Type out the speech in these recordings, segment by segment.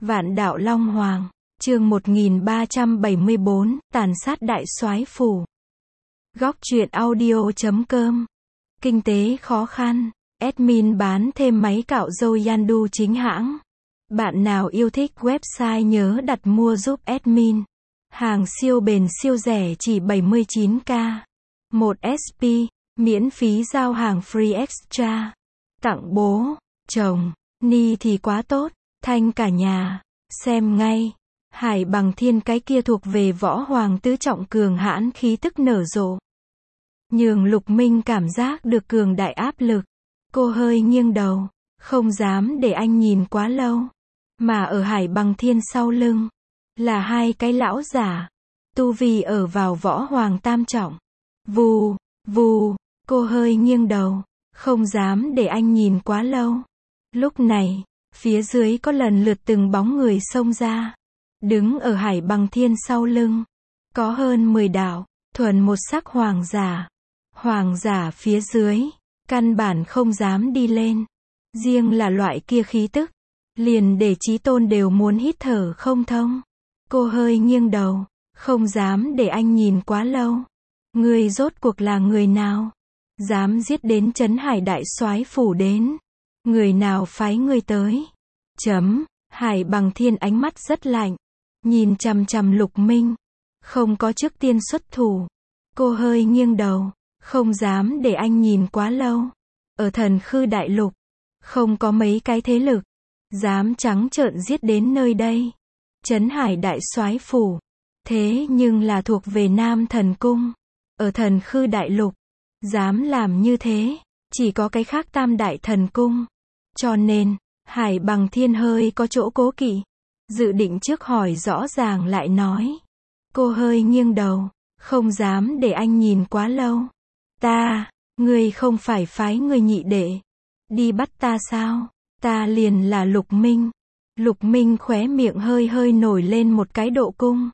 Vạn đạo Long Hoàng, chương 1374, tàn sát đại soái phủ. Góc truyện audio.com. Kinh tế khó khăn, admin bán thêm máy cạo râu Yandu chính hãng. Bạn nào yêu thích website nhớ đặt mua giúp admin. Hàng siêu bền siêu rẻ chỉ 79k. 1 SP, miễn phí giao hàng free extra. Tặng bố, chồng, ni thì quá tốt, thanh cả nhà. Xem ngay. Hải Bằng Thiên cái kia thuộc về võ hoàng tứ trọng cường hãn khí tức nở rộ. Nhường Lục Minh cảm giác được cường đại áp lực. Cô hơi nghiêng đầu, không dám để anh nhìn quá lâu. Mà ở Hải Bằng Thiên sau lưng, là hai cái lão giả. Tu vi ở vào võ hoàng tam trọng. Vù, vù, cô hơi nghiêng đầu, không dám để anh nhìn quá lâu. Lúc này, phía dưới có lần lượt từng bóng người xông ra. Đứng ở Hải Bằng Thiên sau lưng, có hơn 10 đạo, thuần một sắc hoàng giả. Hoàng giả phía dưới, căn bản không dám đi lên. Riêng là loại kia khí tức, liền để Chí Tôn đều muốn hít thở không thông. Cô hơi nghiêng đầu, không dám để anh nhìn quá lâu. Người rốt cuộc là người nào? Dám giết đến Trấn Hải đại soái phủ đến? Người nào phái ngươi tới? Hải Bằng Thiên ánh mắt rất lạnh, nhìn chằm chằm Lục Minh, không có trước tiên xuất thủ. Cô hơi nghiêng đầu, không dám để anh nhìn quá lâu. Ở Thần Khư đại lục, không có mấy cái thế lực dám trắng trợn giết đến nơi đây. Trấn Hải đại soái phủ, thế nhưng là thuộc về Nam Thần Cung. Ở Thần Khư đại lục, dám làm như thế, chỉ có cái khác Tam Đại Thần Cung. Cho nên, Hải Bằng Thiên hơi có chỗ cố kỵ. Dự định trước hỏi rõ ràng lại nói. Cô hơi nghiêng đầu, không dám để anh nhìn quá lâu. Ngươi không phải phái người nhị đệ đi bắt ta sao? Ta liền là Lục Minh. Lục Minh khóe miệng hơi hơi nổi lên một cái độ cung.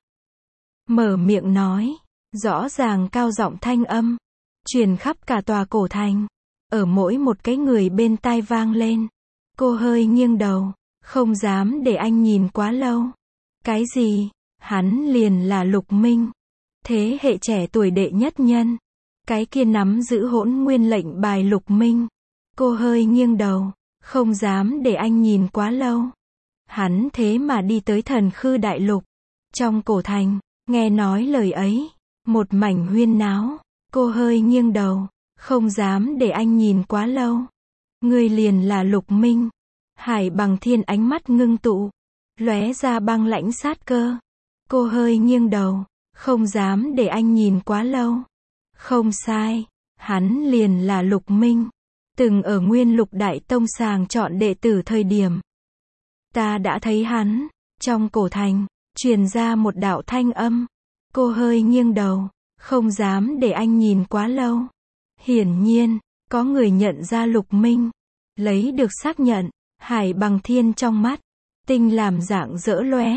Mở miệng nói, rõ ràng cao giọng thanh âm, truyền khắp cả tòa cổ thành. Ở mỗi một cái người bên tai vang lên. Cô hơi nghiêng đầu, không dám để anh nhìn quá lâu. Cái gì? Hắn liền là Lục Minh. Thế hệ trẻ tuổi đệ nhất nhân. Cái kia nắm giữ Hỗn Nguyên lệnh bài Lục Minh. Cô hơi nghiêng đầu, không dám để anh nhìn quá lâu. Hắn thế mà đi tới Thần Khư đại lục. Trong cổ thành, nghe nói lời ấy, một mảnh huyên náo. Cô hơi nghiêng đầu, không dám để anh nhìn quá lâu. Ngươi liền là Lục Minh. Hải Bằng Thiên ánh mắt ngưng tụ, lóe ra băng lãnh sát cơ. Cô hơi nghiêng đầu, không dám để anh nhìn quá lâu. Không sai, hắn liền là Lục Minh. Từng ở Nguyên Lục Đại Tông sàng chọn đệ tử thời điểm, ta đã thấy hắn. Trong cổ thành, truyền ra một đạo thanh âm. Cô hơi nghiêng đầu, không dám để anh nhìn quá lâu. Hiển nhiên, có người nhận ra Lục Minh. Lấy được xác nhận, Hải Bằng Thiên trong mắt tinh làm dạng dỡ lóe,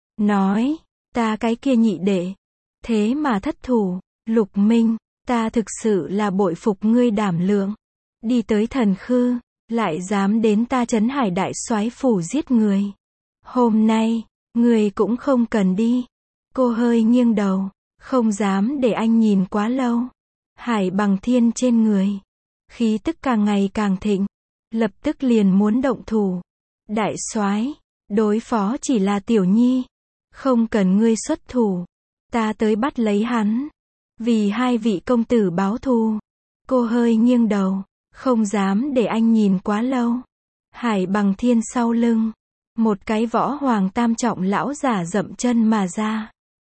nói, ta cái kia nhị đệ, thế mà thất thủ. Lục Minh, ta thực sự là bội phục ngươi đảm lượng. Đi tới Thần Khư, lại dám đến ta Trấn Hải đại soái phủ giết người. Hôm nay, ngươi cũng không cần đi. Cô hơi nghiêng đầu, không dám để anh nhìn quá lâu. Hải Bằng Thiên trên người, khí tức càng ngày càng thịnh, lập tức liền muốn động thủ. Đại soái, đối phó chỉ là Tiểu Nhi, không cần ngươi xuất thủ, ta tới bắt lấy hắn, vì hai vị công tử báo thù. Cô hơi nghiêng đầu, không dám để anh nhìn quá lâu. Hải Bằng Thiên sau lưng, một cái võ hoàng tam trọng lão giả dậm chân mà ra.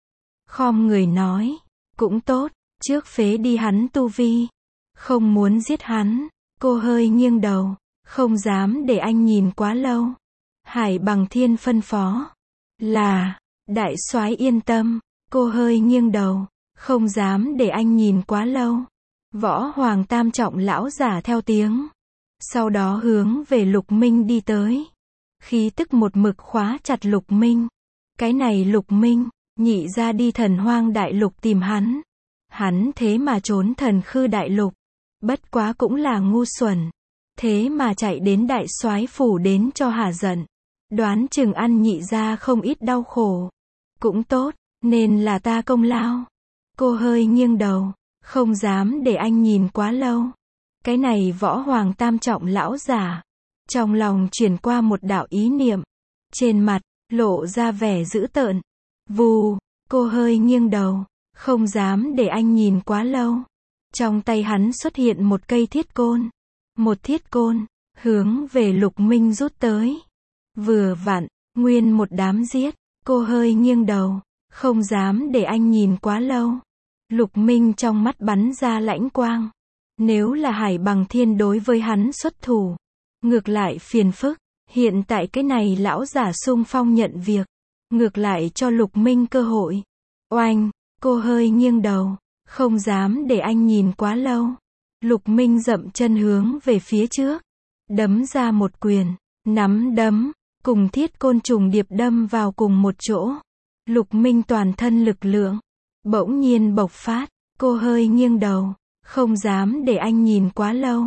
Khom người nói, cũng tốt, trước phế đi hắn tu vi, không muốn giết hắn. Cô hơi nghiêng đầu, không dám để anh nhìn quá lâu. Hải Bằng Thiên phân phó, là, đại soái yên tâm. Cô hơi nghiêng đầu, không dám để anh nhìn quá lâu. Võ hoàng tam trọng lão giả theo tiếng, sau đó hướng về Lục Minh đi tới. Khí tức một mực khóa chặt Lục Minh. Cái này Lục Minh, nhị ra đi Thần Hoang đại lục tìm hắn. Hắn thế mà trốn Thần Khư đại lục. Bất quá cũng là ngu xuẩn. Thế mà chạy đến đại soái phủ đến cho hả giận. Đoán chừng ăn nhị ra không ít đau khổ. Cũng tốt, nên là ta công lao. Cô hơi nghiêng đầu, không dám để anh nhìn quá lâu. Cái này Võ Hoàng tam trọng lão giả. Trong lòng chuyển qua một đạo ý niệm. Trên mặt, lộ ra vẻ dữ tợn. Vù, cô hơi nghiêng đầu, không dám để anh nhìn quá lâu. Trong tay hắn xuất hiện một cây thiết côn. Một thiết côn, hướng về Lục Minh rút tới. Vừa vặn, nguyên một đám giết. Cô hơi nghiêng đầu, không dám để anh nhìn quá lâu. Lục Minh trong mắt bắn ra lãnh quang. Nếu là Hải Bằng Thiên đối với hắn xuất thủ, ngược lại phiền phức. Hiện tại cái này lão giả xung phong nhận việc, ngược lại cho Lục Minh cơ hội. Oanh, cô hơi nghiêng đầu, không dám để anh nhìn quá lâu. Lục Minh dậm chân hướng về phía trước, đấm ra một quyền, nắm đấm, cùng thiết côn trùng điệp đâm vào cùng một chỗ. Lục Minh toàn thân lực lượng, bỗng nhiên bộc phát, cô hơi nghiêng đầu, không dám để anh nhìn quá lâu.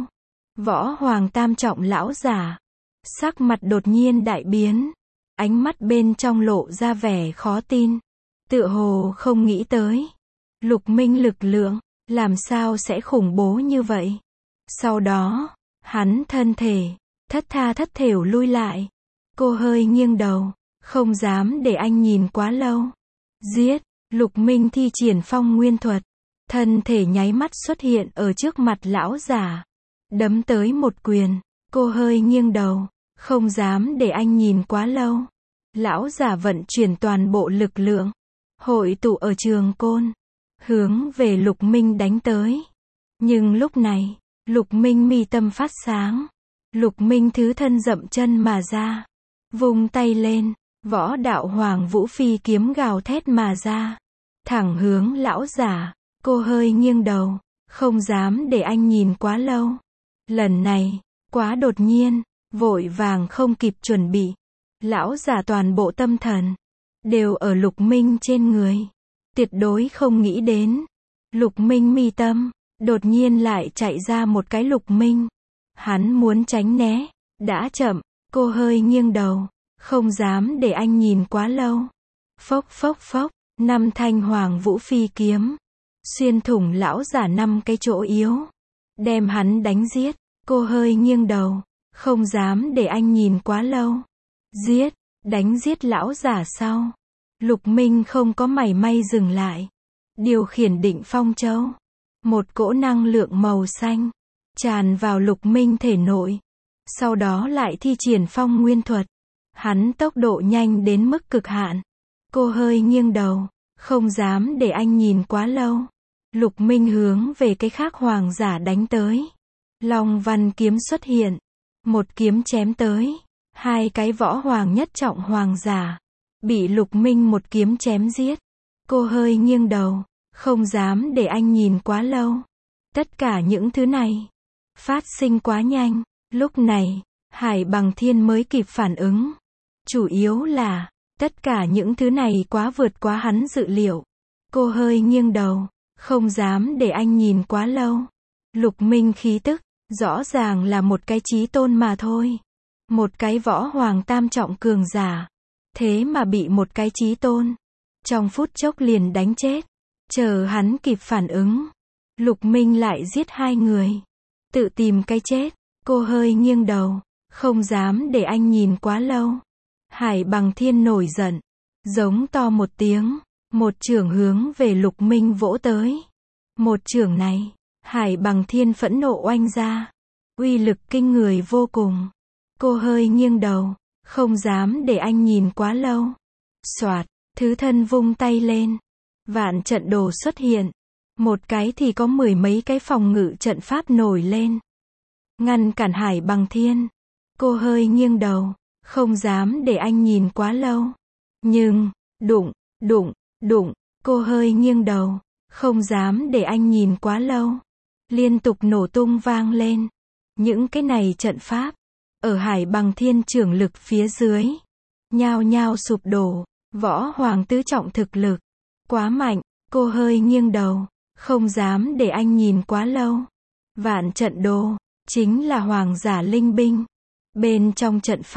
Võ Hoàng tam trọng lão giả, sắc mặt đột nhiên đại biến, ánh mắt bên trong lộ ra vẻ khó tin, tựa hồ không nghĩ tới. Lục Minh lực lượng, làm sao sẽ khủng bố như vậy? Sau đó, hắn thân thể, thất tha thất thểu lui lại. Cô hơi nghiêng đầu, không dám để anh nhìn quá lâu. Giết, Lục Minh thi triển phong nguyên thuật, thân thể nháy mắt xuất hiện ở trước mặt lão giả, đấm tới một quyền. Cô hơi nghiêng đầu, không dám để anh nhìn quá lâu. Lão giả vận chuyển toàn bộ lực lượng, hội tụ ở trường côn, hướng về Lục Minh đánh tới. Nhưng lúc này, Lục Minh mi tâm phát sáng. Lục Minh thứ thân dậm chân mà ra, vung tay lên, võ đạo Hoàng Vũ Phi kiếm gào thét mà ra, thẳng hướng lão giả. Cô hơi nghiêng đầu, không dám để anh nhìn quá lâu. Lần này, quá đột nhiên, vội vàng không kịp chuẩn bị. Lão giả toàn bộ tâm thần đều ở Lục Minh trên người, tuyệt đối không nghĩ đến. Lục Minh mi tâm đột nhiên lại chạy ra một cái Lục Minh. Hắn muốn tránh né, đã chậm. Cô hơi nghiêng đầu, không dám để anh nhìn quá lâu. Phốc phốc phốc, 5 thanh Hoàng Vũ Phi kiếm xuyên thủng lão giả 5 cái chỗ yếu, đem hắn đánh giết. Cô hơi nghiêng đầu, không dám để anh nhìn quá lâu. Giết, đánh giết lão giả sau, Lục Minh không có mảy may dừng lại, điều khiển Định Phong Châu. Một cỗ năng lượng màu xanh tràn vào Lục Minh thể nội, sau đó lại thi triển phong nguyên thuật. Hắn tốc độ nhanh đến mức cực hạn. Cô hơi nghiêng đầu, không dám để anh nhìn quá lâu. Lục Minh hướng về cái khác hoàng giả đánh tới. Long Văn kiếm xuất hiện, một kiếm chém tới. 2 cái võ hoàng nhất trọng hoàng giả bị Lục Minh một kiếm chém giết. Cô hơi nghiêng đầu, không dám để anh nhìn quá lâu. Tất cả những thứ này phát sinh quá nhanh. Lúc này, Hải Bằng Thiên mới kịp phản ứng. Chủ yếu là, tất cả những thứ này quá vượt quá hắn dự liệu. Cô hơi nghiêng đầu, không dám để anh nhìn quá lâu. Lục Minh khí tức, rõ ràng là một cái chí tôn mà thôi. Một cái võ hoàng tam trọng cường giả. Thế mà bị một cái chí tôn trong phút chốc liền đánh chết. Chờ hắn kịp phản ứng, Lục Minh lại giết 2 người. Tự tìm cái chết. Cô hơi nghiêng đầu, không dám để anh nhìn quá lâu. Hải Bằng Thiên nổi giận, giống to một tiếng, một chưởng hướng về Lục Minh vỗ tới. Một chưởng này, Hải Bằng Thiên phẫn nộ oanh ra, uy lực kinh người vô cùng. Cô hơi nghiêng đầu, không dám để anh nhìn quá lâu. Soạt, thứ thân vung tay lên, vạn trận đồ xuất hiện. Một cái thì có 10 mấy cái phòng ngự trận pháp nổi lên, ngăn cản Hải Bằng Thiên. Cô hơi nghiêng đầu, không dám để anh nhìn quá lâu. Nhưng, đụng, đụng, đụng, cô hơi nghiêng đầu, không dám để anh nhìn quá lâu. Liên tục nổ tung vang lên. Những cái này trận pháp, ở Hải Bằng Thiên trưởng lực phía dưới, nhao nhao sụp đổ. Võ hoàng tứ trọng thực lực, quá mạnh. Cô hơi nghiêng đầu, không dám để anh nhìn quá lâu. Vạn trận đồ chính là hoàng giả linh binh. Bên trong trận pháp,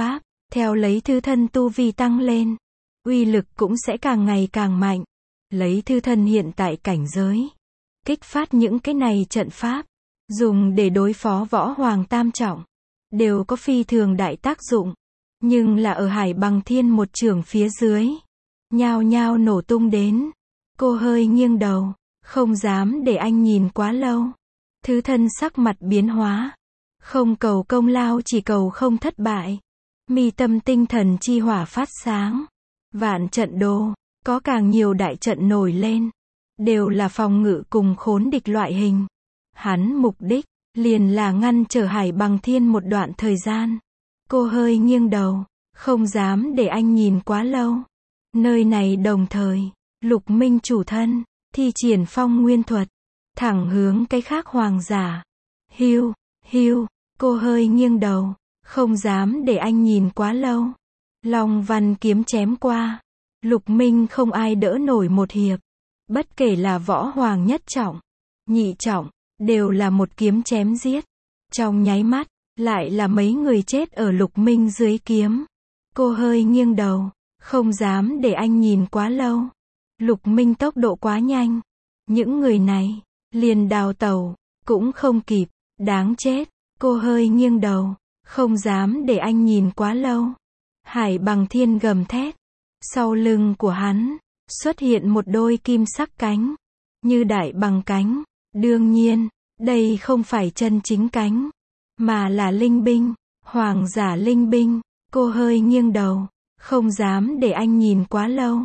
Theo lấy thứ thân tu vi tăng lên, uy lực cũng sẽ càng ngày càng mạnh. Lấy thứ thân hiện tại cảnh giới, kích phát những cái này trận pháp, dùng để đối phó võ hoàng tam trọng, đều có phi thường đại tác dụng. Nhưng là ở Hải Bằng Thiên một chưởng phía dưới, nhao nhao nổ tung đến. Cô hơi nghiêng đầu, không dám để anh nhìn quá lâu. Thứ thân sắc mặt biến hóa, không cầu công lao chỉ cầu không thất bại. Mi tâm tinh thần chi hỏa phát sáng, vạn trận đồ, có càng nhiều đại trận nổi lên, đều là phòng ngự cùng khốn địch loại hình. Hắn mục đích liền là ngăn trở Hải Bằng Thiên một đoạn thời gian. Cô hơi nghiêng đầu, không dám để anh nhìn quá lâu. Nơi này đồng thời, Lục Minh chủ thân, thi triển phong nguyên thuật, thẳng hướng cái khác hoàng giả. Hiu, hiu, cô hơi nghiêng đầu, không dám để anh nhìn quá lâu. Long văn kiếm chém qua, Lục Minh không ai đỡ nổi một hiệp. Bất kể là võ hoàng nhất trọng, nhị trọng, đều là một kiếm chém giết. Trong nháy mắt, lại là mấy người chết ở Lục Minh dưới kiếm. Cô hơi nghiêng đầu, không dám để anh nhìn quá lâu. Lục Minh tốc độ quá nhanh. Những người này, liền đào tẩu, cũng không kịp, đáng chết. Cô hơi nghiêng đầu, không dám để anh nhìn quá lâu. Hải Bằng Thiên gầm thét. Sau lưng của hắn, xuất hiện một đôi kim sắc cánh, như đại bằng cánh. Đương nhiên, đây không phải chân chính cánh, mà là linh binh, hoàng giả linh binh. Cô hơi nghiêng đầu, không dám để anh nhìn quá lâu.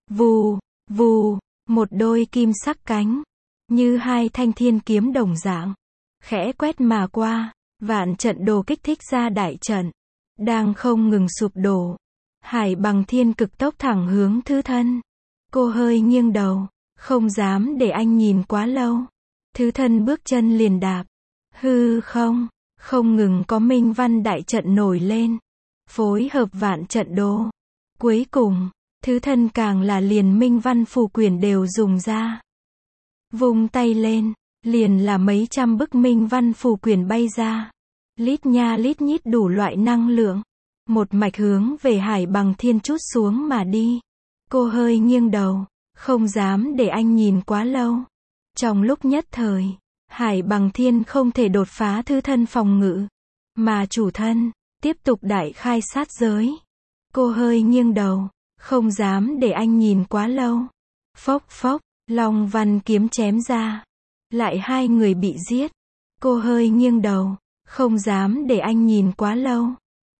Vù, vù, một đôi kim sắc cánh, như hai thanh thiên kiếm đồng dạng, khẽ quét mà qua, vạn trận đồ kích thích ra đại trận, đang không ngừng sụp đổ. Hải Bằng Thiên cực tốc thẳng hướng thứ thân. Cô hơi nghiêng đầu, không dám để anh nhìn quá lâu. Thứ thân bước chân liền đạp. Hư không, không ngừng có minh văn đại trận nổi lên, phối hợp vạn trận đồ. Cuối cùng, thứ thân càng là liền minh văn phù quyển đều dùng ra. Vung tay lên, liền là mấy trăm bức minh văn phù quyển bay ra. Lít nha lít nhít đủ loại năng lượng, một mạch hướng về Hải Bằng Thiên trút xuống mà đi. Cô hơi nghiêng đầu, không dám để anh nhìn quá lâu. Trong lúc nhất thời, Hải Bằng Thiên không thể đột phá thứ thân phòng ngự, mà chủ thân tiếp tục đại khai sát giới. Cô hơi nghiêng đầu, không dám để anh nhìn quá lâu. Phốc phốc, long văn kiếm chém ra, lại hai người bị giết. Cô hơi nghiêng đầu, không dám để anh nhìn quá lâu.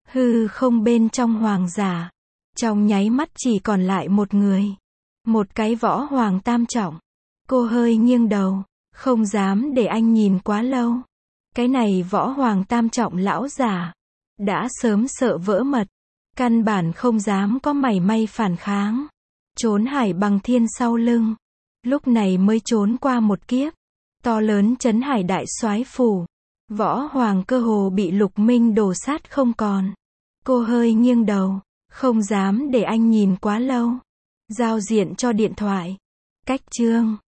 Hư không bên trong hoàng giả, trong nháy mắt chỉ còn lại một người, một cái võ hoàng tam trọng. Cô hơi nghiêng đầu, không dám để anh nhìn quá lâu. Cái này võ hoàng tam trọng lão giả, đã sớm sợ vỡ mật, căn bản không dám có mảy may phản kháng. Trốn Hải Bằng Thiên sau lưng, lúc này mới trốn qua một kiếp. To lớn trấn hải đại soái phủ, võ hoàng cơ hồ bị Lục Minh đổ sát không còn. Cô hơi nghiêng đầu, không dám để anh nhìn quá lâu. Giao diện cho điện thoại. Cách chương